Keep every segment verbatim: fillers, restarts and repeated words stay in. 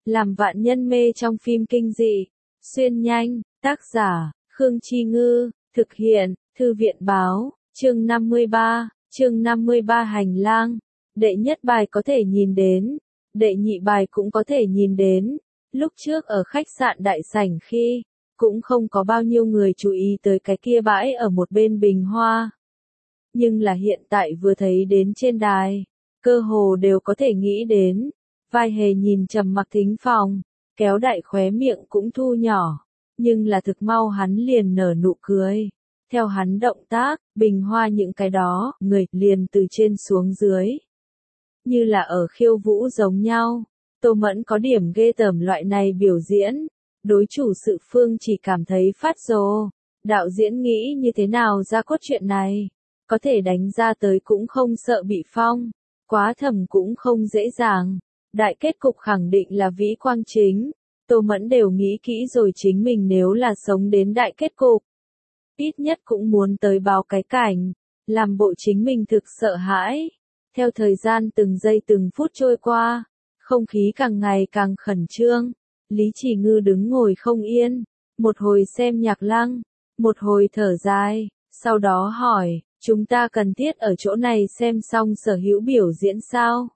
làm vạn nhân mê trong phim kinh dị. Xuyên nhanh, tác giả, Khương Chi Ngư, thực hiện, Thư viện Báo, chương năm mươi ba, chương năm mươi ba hành lang. Đệ nhất bài có thể nhìn đến, đệ nhị bài cũng có thể nhìn đến. Lúc trước ở khách sạn đại sảnh khi, cũng không có bao nhiêu người chú ý tới cái kia bãi ở một bên bình hoa. Nhưng là hiện tại vừa thấy đến trên đài, cơ hồ đều có thể nghĩ đến. Vai hề nhìn trầm mặc thính phòng, kéo đại khóe miệng cũng thu nhỏ, nhưng là thực mau hắn liền nở nụ cười. Theo hắn động tác, bình hoa những cái đó, người liền từ trên xuống dưới. Như là ở khiêu vũ giống nhau, Tô Mẫn có điểm ghê tởm loại này biểu diễn. Đối chủ sự phương chỉ cảm thấy phát rồ. Đạo diễn nghĩ như thế nào ra cốt truyện này, có thể đánh ra tới cũng không sợ bị phong, quá thầm cũng không dễ dàng. Đại kết cục khẳng định là Vĩ Quang chính. Tô Mẫn đều nghĩ kỹ rồi chính mình nếu là sống đến đại kết cục, ít nhất cũng muốn tới báo cái cảnh, làm bộ chính mình thực sợ hãi. Theo thời gian từng giây từng phút trôi qua, không khí càng ngày càng khẩn trương. Lý Chỉ Ngư đứng ngồi không yên, một hồi xem nhạc lăng, một hồi thở dài, sau đó hỏi, chúng ta cần thiết ở chỗ này xem xong sở hữu biểu diễn sao?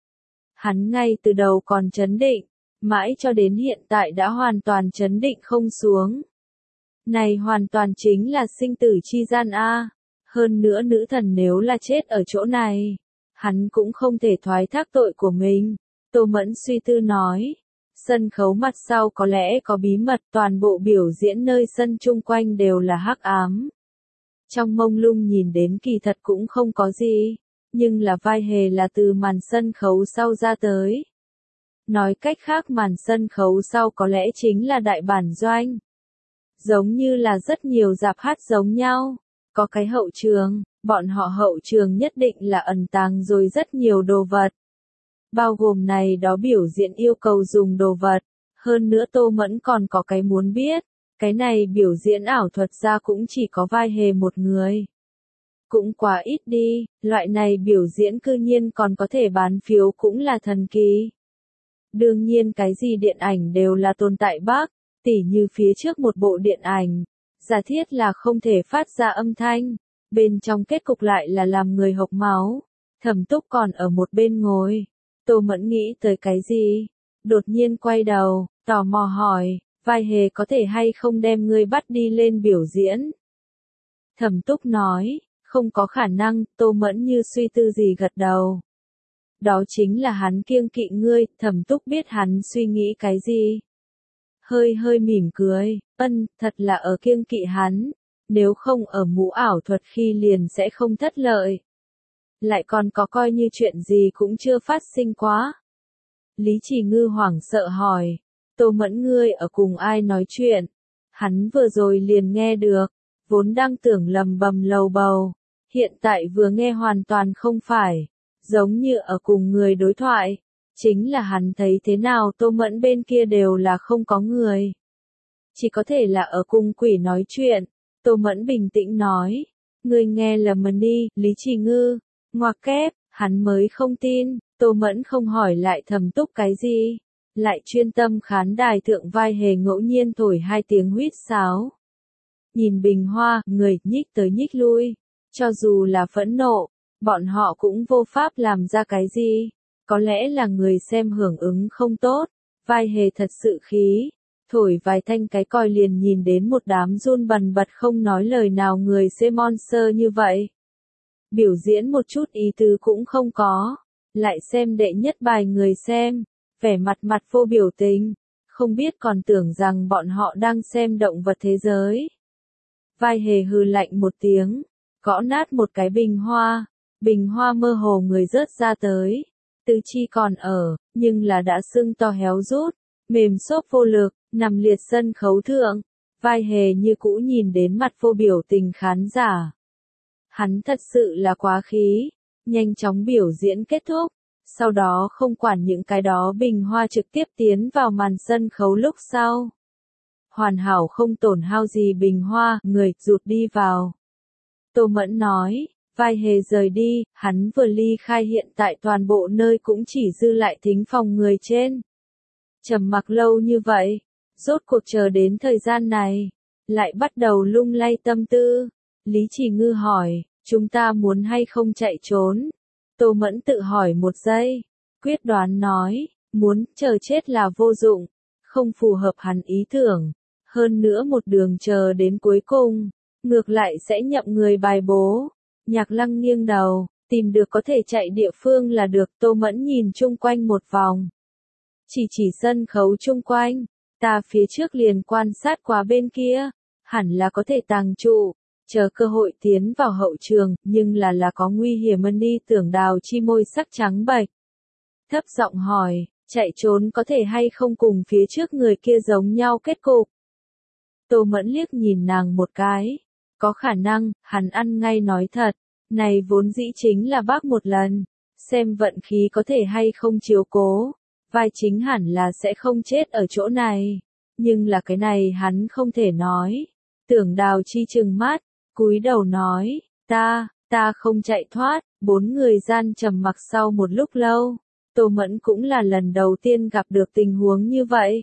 Hắn ngay từ đầu còn chấn định, mãi cho đến hiện tại đã hoàn toàn chấn định không xuống. Này hoàn toàn chính là sinh tử chi gian a. Hơn nữa nữ thần nếu là chết ở chỗ này, hắn cũng không thể thoái thác tội của mình. Tô Mẫn suy tư nói, sân khấu mặt sau có lẽ có bí mật, toàn bộ biểu diễn nơi sân chung quanh đều là hắc ám. Trong mông lung nhìn đến kỳ thật cũng không có gì, nhưng là vai hề là từ màn sân khấu sau ra tới. Nói cách khác màn sân khấu sau có lẽ chính là đại bản doanh. Giống như là rất nhiều rạp hát giống nhau, có cái hậu trường, bọn họ hậu trường nhất định là ẩn tàng rồi rất nhiều đồ vật. Bao gồm này đó biểu diễn yêu cầu dùng đồ vật, hơn nữa Tô Mẫn còn có cái muốn biết, cái này biểu diễn ảo thuật ra cũng chỉ có vai hề một người. Cũng quá ít đi, loại này biểu diễn cư nhiên còn có thể bán phiếu cũng là thần kỳ. Đương nhiên cái gì điện ảnh đều là tồn tại bác, tỉ như phía trước một bộ điện ảnh, giả thiết là không thể phát ra âm thanh, bên trong kết cục lại là làm người hộc máu. Thẩm Túc còn ở một bên ngồi. Tô Mẫn nghĩ tới cái gì? Đột nhiên quay đầu, tò mò hỏi, vai hề có thể hay không đem ngươi bắt đi lên biểu diễn? Thẩm Túc nói, không có khả năng. Tô Mẫn như suy tư gì gật đầu. Đó chính là hắn kiêng kỵ ngươi. Thẩm Túc biết hắn suy nghĩ cái gì. Hơi hơi mỉm cười, ân, thật là ở kiêng kỵ hắn. Nếu không ở mũ ảo thuật khi liền sẽ không thất lợi. Lại còn có coi như chuyện gì cũng chưa phát sinh quá. Lý Chỉ Ngư hoảng sợ hỏi, Tô Mẫn ngươi ở cùng ai nói chuyện? Hắn vừa rồi liền nghe được, vốn đang tưởng lầm bầm lầu bầu, hiện tại vừa nghe hoàn toàn không phải, giống như ở cùng người đối thoại. Chính là hắn thấy thế nào Tô Mẫn bên kia đều là không có người. Chỉ có thể là ở cùng quỷ nói chuyện. Tô Mẫn bình tĩnh nói, ngươi nghe lầm đi. Lý Chỉ Ngư, ngoặc kép, hắn mới không tin. Tô Mẫn không hỏi lại Thẩm Túc cái gì, lại chuyên tâm khán đài thượng vai hề ngẫu nhiên thổi hai tiếng huýt sáo. Nhìn bình hoa, người nhích tới nhích lui, cho dù là phẫn nộ, bọn họ cũng vô pháp làm ra cái gì. Có lẽ là người xem hưởng ứng không tốt, vai hề thật sự khí, thổi vài thanh cái còi liền nhìn đến một đám run bần bật không nói lời nào người xem monster như vậy. Biểu diễn một chút ý tứ cũng không có, lại xem đệ nhất bài người xem, vẻ mặt mặt vô biểu tình, không biết còn tưởng rằng bọn họ đang xem động vật thế giới. Vai hề hừ lạnh một tiếng, gõ nát một cái bình hoa, bình hoa mơ hồ người rớt ra tới. Tứ chi còn ở, nhưng là đã sưng to héo rút, mềm xốp vô lực, nằm liệt sân khấu thượng. Vai hề như cũ nhìn đến mặt vô biểu tình khán giả. Hắn thật sự là quá khí, nhanh chóng biểu diễn kết thúc, sau đó không quản những cái đó bình hoa trực tiếp tiến vào màn sân khấu lúc sau. Hoàn hảo không tổn hao gì bình hoa, người rụt đi vào. Tô Mẫn nói. Vai hề rời đi, hắn vừa ly khai hiện tại toàn bộ nơi cũng chỉ dư lại thính phòng người trên. Trầm mặc lâu như vậy, rốt cuộc chờ đến thời gian này, lại bắt đầu lung lay tâm tư. Lý Chỉ Ngư hỏi, chúng ta muốn hay không chạy trốn? Tô Mẫn tự hỏi một giây, quyết đoán nói, muốn, chờ chết là vô dụng, không phù hợp hắn ý tưởng. Hơn nữa một đường chờ đến cuối cùng, ngược lại sẽ nhậm người bài bố. Nhạc Lăng nghiêng đầu, tìm được có thể chạy địa phương là được. Tô Mẫn nhìn chung quanh một vòng, chỉ chỉ sân khấu chung quanh, ta phía trước liền quan sát qua bên kia, hẳn là có thể tàng trụ, chờ cơ hội tiến vào hậu trường, nhưng là là có nguy hiểm. Ân đi Tưởng Đào chi môi sắc trắng bệch, thấp giọng hỏi, chạy trốn có thể hay không cùng phía trước người kia giống nhau kết cục? Tô Mẫn liếc nhìn nàng một cái, có khả năng, hắn ăn ngay nói thật, này vốn dĩ chính là bác một lần, xem vận khí có thể hay không chiếu cố, vai chính hẳn là sẽ không chết ở chỗ này, nhưng là cái này hắn không thể nói. Tưởng Đào chi trừng mắt, cúi đầu nói, ta, ta không chạy thoát. Bốn người gian trầm mặc sau một lúc lâu, Tô Mẫn cũng là lần đầu tiên gặp được tình huống như vậy.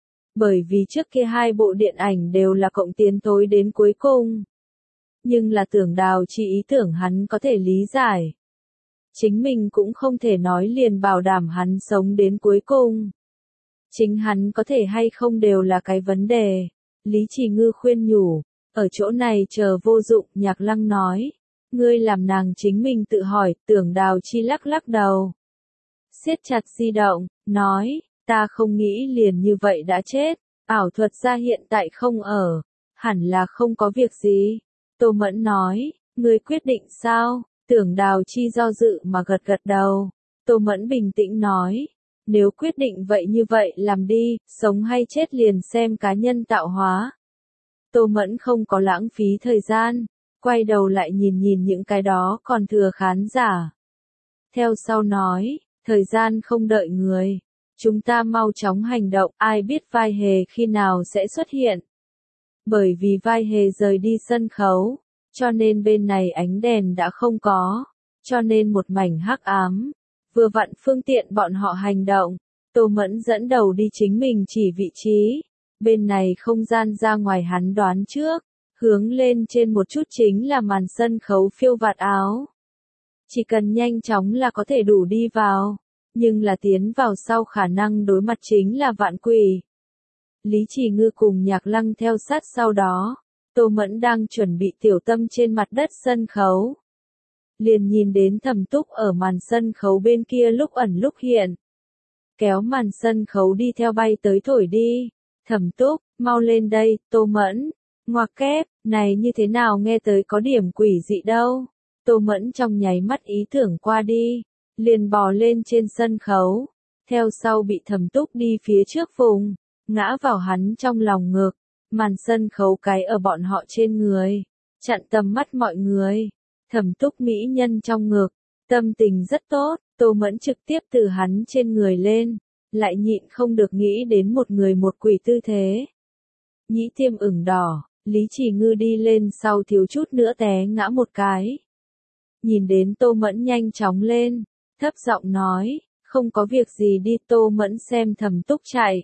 Bởi vì trước kia hai bộ điện ảnh đều là cộng tiến tối đến cuối cùng. Nhưng là Tưởng Đào chi ý tưởng hắn có thể lý giải. Chính mình cũng không thể nói liền bảo đảm hắn sống đến cuối cùng. Chính hắn có thể hay không đều là cái vấn đề. Lý Chỉ Ngư khuyên nhủ, ở chỗ này chờ vô dụng. Nhạc Lăng nói, ngươi làm nàng chính mình tự hỏi. Tưởng Đào chi lắc lắc đầu, siết chặt di động, nói, ta không nghĩ liền như vậy đã chết, ảo thuật gia hiện tại không ở, hẳn là không có việc gì. Tô Mẫn nói, ngươi quyết định sao? Tưởng Đào chi do dự mà gật gật đầu. Tô Mẫn bình tĩnh nói, nếu quyết định vậy như vậy làm đi, sống hay chết liền xem cá nhân tạo hóa. Tô Mẫn không có lãng phí thời gian, quay đầu lại nhìn nhìn những cái đó còn thừa khán giả. Theo sau nói, thời gian không đợi người, chúng ta mau chóng hành động. Ai biết vai hề khi nào sẽ xuất hiện? Bởi vì vai hề rời đi sân khấu, cho nên bên này ánh đèn đã không có, cho nên một mảnh hắc ám, vừa vặn phương tiện bọn họ hành động. Tô Mẫn dẫn đầu đi chính mình chỉ vị trí, bên này không gian ra ngoài hắn đoán trước, hướng lên trên một chút chính là màn sân khấu phiêu vạt áo. Chỉ cần nhanh chóng là có thể đủ đi vào, nhưng là tiến vào sau khả năng đối mặt chính là vạn quỷ. Lý Chỉ Ngư cùng Nhạc Lăng theo sát sau đó. Tô Mẫn đang chuẩn bị tiểu tâm trên mặt đất sân khấu, liền nhìn đến Thẩm Túc ở màn sân khấu bên kia lúc ẩn lúc hiện, kéo màn sân khấu đi theo bay tới thổi đi. Thẩm Túc, mau lên đây. Tô Mẫn, ngoặc kép, này như thế nào nghe tới có điểm quỷ dị đâu. Tô Mẫn trong nháy mắt ý tưởng qua đi, liền bò lên trên sân khấu, theo sau bị Thẩm Túc đi phía trước vùng, ngã vào hắn trong lòng ngực. Màn sân khấu cái ở bọn họ trên người, chặn tầm mắt mọi người. Thẩm Túc mỹ nhân trong ngực, tâm tình rất tốt. Tô Mẫn trực tiếp từ hắn trên người lên, lại nhịn không được nghĩ đến một người một quỷ tư thế. Nhĩ tiêm ửng đỏ, Lý Chỉ Ngư đi lên sau thiếu chút nữa té ngã một cái. Nhìn đến Tô Mẫn nhanh chóng lên, thấp giọng nói, không có việc gì đi. Tô Mẫn xem Thẩm Túc chạy,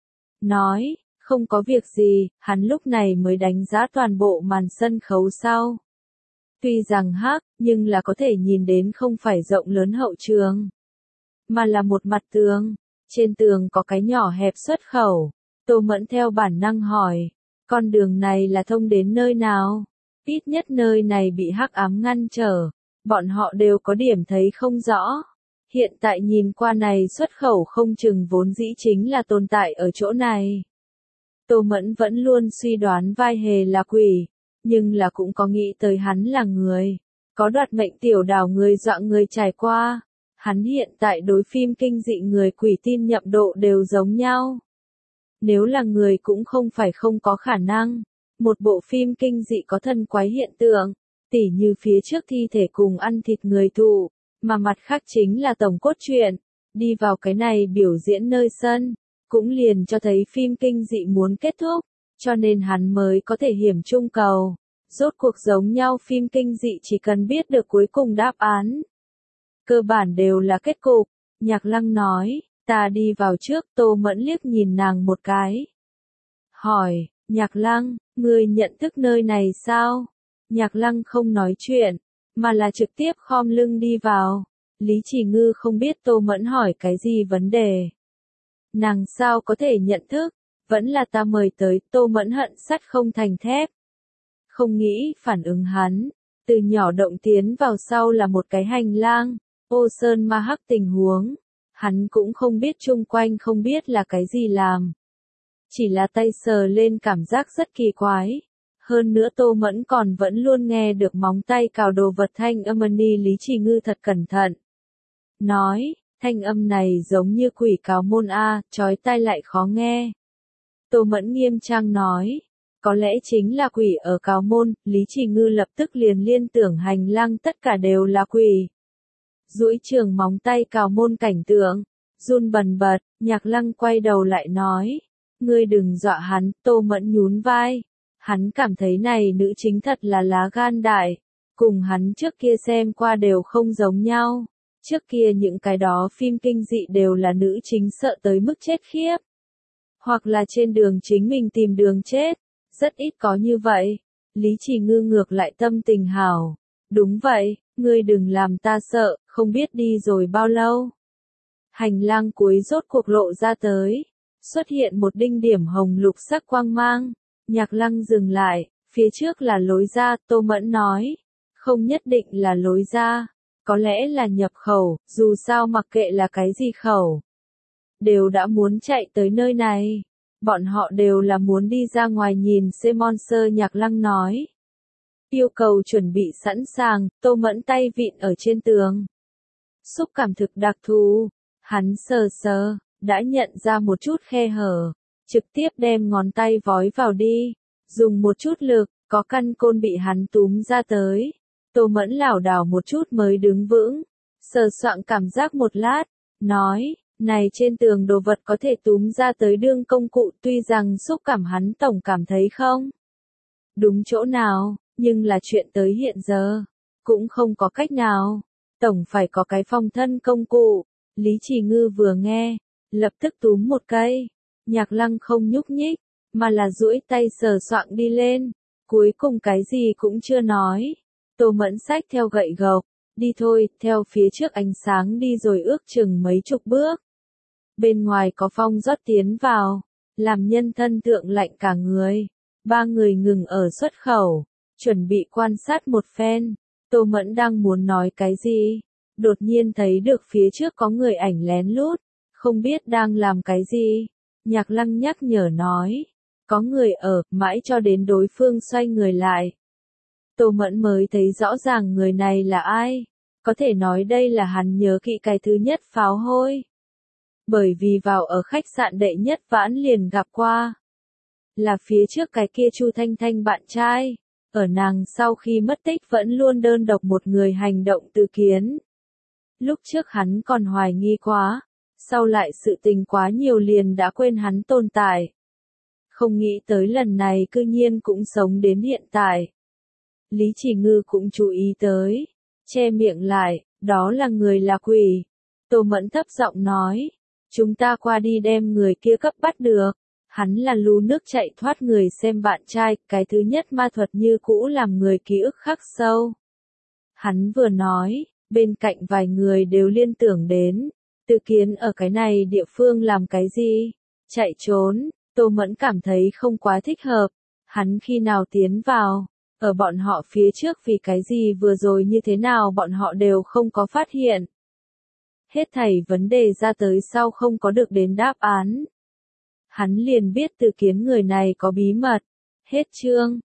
nói, không có việc gì. Hắn lúc này mới đánh giá toàn bộ màn sân khấu sau. Tuy rằng hắc, nhưng là có thể nhìn đến không phải rộng lớn hậu trường, mà là một mặt tường. Trên tường có cái nhỏ hẹp xuất khẩu. Tô Mẫn theo bản năng hỏi, con đường này là thông đến nơi nào? Ít nhất nơi này bị hắc ám ngăn trở, bọn họ đều có điểm thấy không rõ. Hiện tại nhìn qua này xuất khẩu không chừng vốn dĩ chính là tồn tại ở chỗ này. Tô Mẫn vẫn luôn suy đoán vai hề là quỷ, nhưng là cũng có nghĩ tới hắn là người, có đoạt mệnh tiểu đảo người dọa người trải qua. Hắn hiện tại đối phim kinh dị người quỷ tin nhậm độ đều giống nhau. Nếu là người cũng không phải không có khả năng. Một bộ phim kinh dị có thần quái hiện tượng, tỉ như phía trước thi thể cùng ăn thịt người thụ, mà mặt khác chính là tổng cốt truyện. Đi vào cái này biểu diễn nơi sân, cũng liền cho thấy phim kinh dị muốn kết thúc, cho nên hắn mới có thể hiểm trung cầu. Rốt cuộc giống nhau phim kinh dị chỉ cần biết được cuối cùng đáp án, cơ bản đều là kết cục. Nhạc Lăng nói, Ta đi vào trước, Tô Mẫn liếc nhìn nàng một cái. Hỏi, Nhạc Lăng, ngươi nhận thức nơi này sao? Nhạc Lăng không nói chuyện, mà là trực tiếp khom lưng đi vào. Lý Chỉ Ngư không biết Tô Mẫn hỏi cái gì vấn đề. Nàng sao có thể nhận thức, vẫn là ta mời tới, Tô Mẫn hận sắt không thành thép. Không nghĩ phản ứng hắn, từ nhỏ động tiến vào sau là một cái hành lang, ô sơn ma hắc tình huống. Hắn cũng không biết chung quanh không biết là cái gì làm. Chỉ là tay sờ lên cảm giác rất kỳ quái. Hơn nữa Tô Mẫn còn vẫn luôn nghe được móng tay cào đồ vật thanh âm ni. Lý Chỉ Ngư thật cẩn thận. Nói, thanh âm này giống như quỷ cáo môn A, chói tai lại khó nghe. Tô Mẫn nghiêm trang nói, có lẽ chính là quỷ ở cáo môn. Lý Chỉ Ngư lập tức liền liên tưởng hành lang tất cả đều là quỷ. Duỗi trường móng tay cào môn cảnh tượng, run bần bật. Nhạc Lăng quay đầu lại nói, ngươi đừng dọa hắn. Tô Mẫn nhún vai. Hắn cảm thấy này nữ chính thật là lá gan đại, cùng hắn trước kia xem qua đều không giống nhau. Trước kia những cái đó phim kinh dị đều là nữ chính sợ tới mức chết khiếp. Hoặc là trên đường chính mình tìm đường chết, rất ít có như vậy. Lý Chỉ Ngư ngược lại tâm tình hảo. Đúng vậy, ngươi đừng làm ta sợ, không biết đi rồi bao lâu. Hành lang cuối rốt cuộc lộ ra tới, xuất hiện một đinh điểm hồng lục sắc quang mang. Nhạc Lăng dừng lại, phía trước là lối ra. Tô Mẫn nói, không nhất định là lối ra, có lẽ là nhập khẩu, dù sao mặc kệ là cái gì khẩu, đều đã muốn chạy tới nơi này. Bọn họ đều là muốn đi ra ngoài nhìn xem monster. Nhạc Lăng nói, yêu cầu chuẩn bị sẵn sàng. Tô Mẫn tay vịn ở trên tường, xúc cảm thực đặc thù. Hắn sờ sờ, đã nhận ra một chút khe hở, trực tiếp đem ngón tay vói vào đi, dùng một chút lực, có căn côn bị hắn túm ra tới. Tô Mẫn lảo đảo một chút mới đứng vững, sờ soạng cảm giác một lát, nói, này trên tường đồ vật có thể túm ra tới đương công cụ. Tuy rằng xúc cảm hắn tổng cảm thấy không đúng chỗ nào, nhưng là chuyện tới hiện giờ, cũng không có cách nào, tổng phải có cái phòng thân công cụ. Lý Chỉ Ngư vừa nghe, lập tức túm một cây. Nhạc Lăng không nhúc nhích, mà là duỗi tay sờ soạng đi lên, cuối cùng cái gì cũng chưa nói. Tô Mẫn xách theo gậy gộc, đi thôi, theo phía trước ánh sáng đi rồi ước chừng mấy chục bước. Bên ngoài có phong rót tiến vào, làm nhân thân thượng lạnh cả người. Ba người ngừng ở xuất khẩu, chuẩn bị quan sát một phen. Tô Mẫn đang muốn nói cái gì, đột nhiên thấy được phía trước có người ảnh lén lút, không biết đang làm cái gì. Nhạc Lăng nhắc nhở nói, có người ở, mãi cho đến đối phương xoay người lại. Tô Mẫn mới thấy rõ ràng người này là ai, có thể nói đây là hắn nhớ kỹ cái thứ nhất pháo hôi. Bởi vì vào ở khách sạn đệ nhất vãn liền gặp qua. Là phía trước cái kia Chu Thanh Thanh bạn trai, ở nàng sau khi mất tích vẫn luôn đơn độc một người hành động Từ Kiến. Lúc trước hắn còn hoài nghi quá, sau lại sự tình quá nhiều liền đã quên hắn tồn tại. Không nghĩ tới lần này cư nhiên cũng sống đến hiện tại. Lý Chỉ Ngư cũng chú ý tới, che miệng lại, đó là người là quỷ. Tô Mẫn thấp giọng nói, chúng ta qua đi đem người kia cấp bắt được. Hắn là lú nước chạy thoát người xem bạn trai, cái thứ nhất ma thuật như cũ làm người ký ức khắc sâu. Hắn vừa nói, bên cạnh vài người đều liên tưởng đến, Từ Kiến ở cái này địa phương làm cái gì? Chạy trốn. Tô Mẫn cảm thấy không quá thích hợp. Hắn khi nào tiến vào, ở bọn họ phía trước vì cái gì vừa rồi như thế nào bọn họ đều không có phát hiện. Hết thảy vấn đề ra tới sau không có được đến đáp án. Hắn liền biết Từ Kiến người này có bí mật. Hết chương.